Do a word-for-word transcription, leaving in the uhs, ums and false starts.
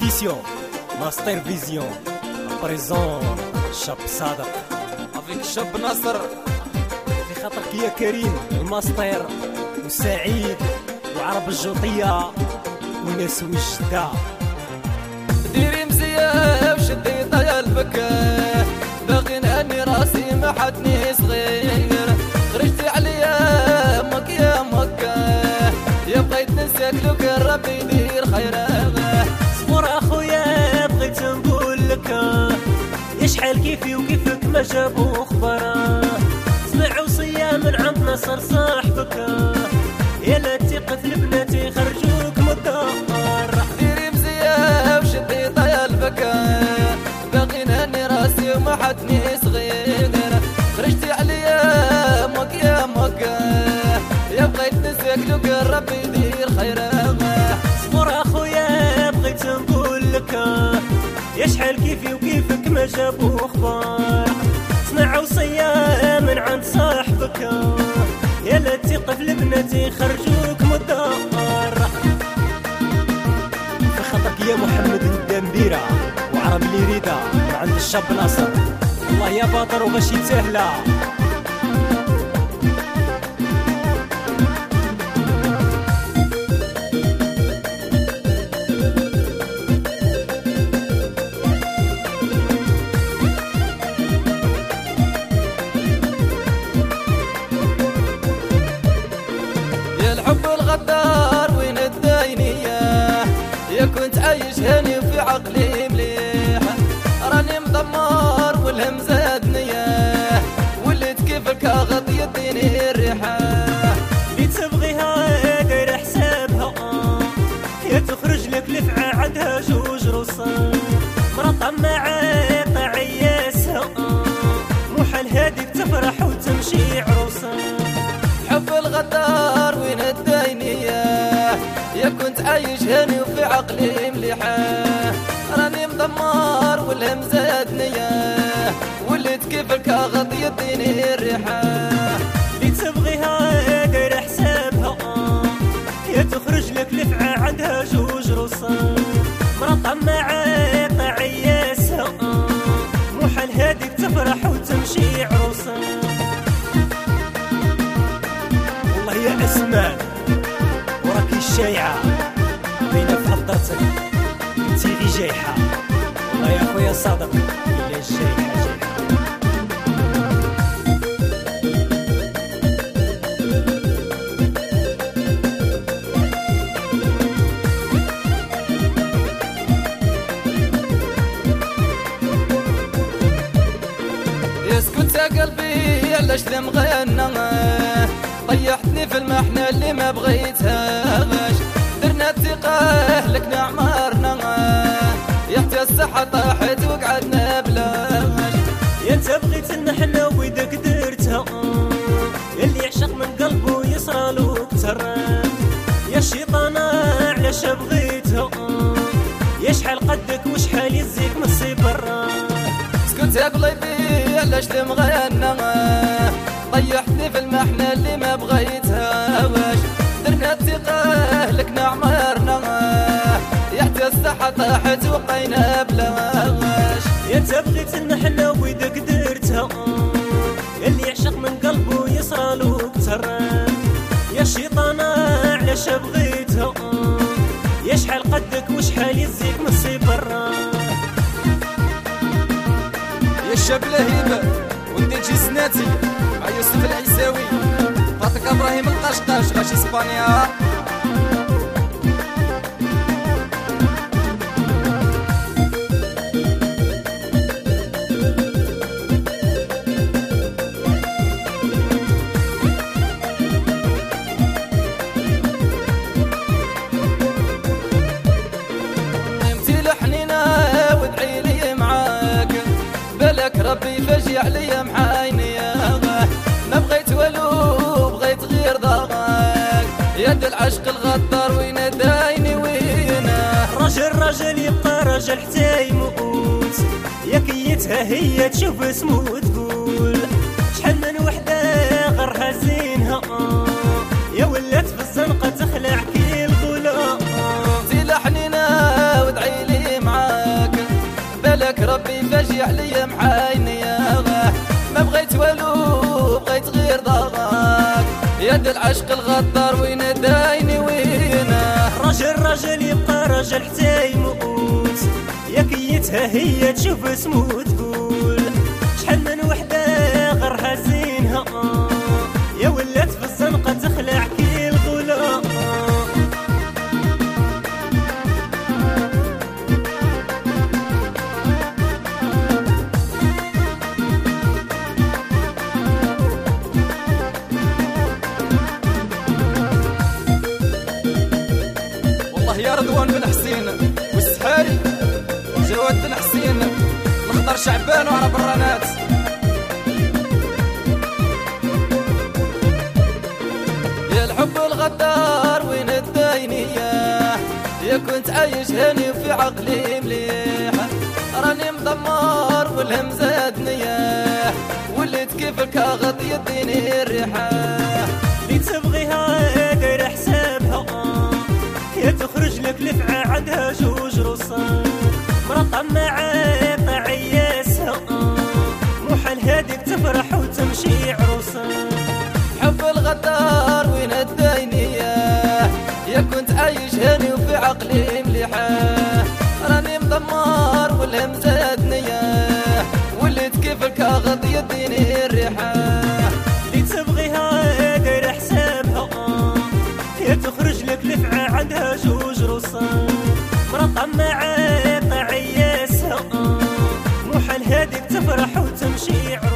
édition Master Vision présent شاب صادق افيك شاب ناصر في خاطرك يا كريم الماستر وسعيد وعرب الجوطية وناس وجدة. ديري مزيان وشدي طيا البكا باغي نهني راسي ما حدني صغير خرجتي عليا مك يا مكة يا بغيت ننساك لو كان ربي يدير خيره. صبر اخويا بغيت نقول لك يا شحال كيفي وكيفك ما جابو خبره سمع وصيه من عند نصر صاحبك يا لا تثق في البنات يخرجوك من الدار. ديري مزيان وشدي طيا البكا باغي نهني راسي وما حدني صغير خرجتي عليا مك يا مكة يا بغيت ننساك لو كان ربي يدير خيره. صبر اخويا بغيت نقول لك يا شحال كيفي وكيفك ما جابو اخبار سمع وصيه من عند صاحبك يا لا تثق في البنات يخرجوك من الدار. في خطك يا محمد الدمبيره وعرب اللي يريدها من عند الشاب ناصر والله يا باطر وغاشي سهله. الحب الغدار وين الداينية يا كنت عايش هاني وفي عقلي مليح راني مدمر والهم زادنية وليت كيفك غط يديني الريحة اللي تبغيها داير حسابها يا تخرج لك لفعة عندها جوج روسا مرة معاك عياسها محال هاديك تفرح وتمشي عروسة. حب الغدار وين الداينية يا كنت عايش هاني وفي عقلي مليحة راني مدمر والهم زادنية وليت كيفك غط يديني الريحة اللي تبغيها داير حسابها يا تخرج لك لفعة عندها جوج روسا مرة معاك عياسها محال هاديك تفرح وتمشي عروسة. يا اسماء وراكي الشايعة بين في حضرتك انتي غي جايحة والله يا خويا صادق إلا جايحة جايحة. يسكت قلبي علاش لم غنى طيحتني في المحنة اللي ما بغيتهاش درنا الثقة لكنا عمرنا يا حتى الصحة طاحت وقعدنا بلاش. يا انت بغيت المحنة ويدك درتها اللي يعشق من قلبه يصرالو كتر يا الشيطانة علاش بغيتها يا شحال قدك وشحال يزيك من الصبر. سكت يا قلبي علاش لمغنى طيحتني في المحنة اللي ما بغيتها واش درنا الثقة لكنا عمرنا يا حتى الصحة طاحت وقينا بلاش. يا انت بغيت المحنة ويدك درتها اللي يعشق من قلبه يصرالو كتر يا الشيطانة علاش بغيتها يا شحال قدك وشحال يزيك من الصبر. يا الشاب لهيبة ودي تجي سناتي مع يوسف العيساوي فاطك ابراهيم القشقاش غاش اسبانيا. نمتي لحنينا وادعي لي معاك بالك ربي فاجي عليا محايني ما بغيت والو بغيت غير ضاغاك يد العشق الغدار وين دايني وينه. رجل رجل يبقى رجل حتى يموت يا كيتها هي تشوف اسمه وتقول شحال من وحده غرها زينها يا ولات في الزنقه تخلع كي الغلا. زي لحنينا وادعي لي ربي فاجي عليا محايني ما بغيت والو بغيت غير ضغاك يا د العشق الغدار وين دايني وينه رجل رجل يبقى رجل حتى يموت يا كيتها هي تشوف اسمو تقول شحال من وحده غيرها زينها يا ولات في الزنقه تخلع كي الغلا يا رضوان بن حسين والسحاري جواد بن حسين الخضر شعبان وعرب الرنات يا الحب الغدار وين الداينية يا كنت عايش هاني وفي عقلي مليح راني مدمر والهم زادني وليت كيفك غط يديني الريحة اللي تبغيها داير حسابها يا تخرج لك لفعة عندها جوج رصاص مرة معاك عياسها محال هاديك تفرح وتمشي عروسة حب الغدار وين الداينية يا كنت عايش هاني وفي عقلي مليحة راني مدمر والهم زادني وليت كيفك غط يديني الريحة اللي تبغيها داير حسابها يا تخرج لك لفعة عندها جوج رصاص مرة معاك عياسها محال هاديك تفرح وتمشي عروسة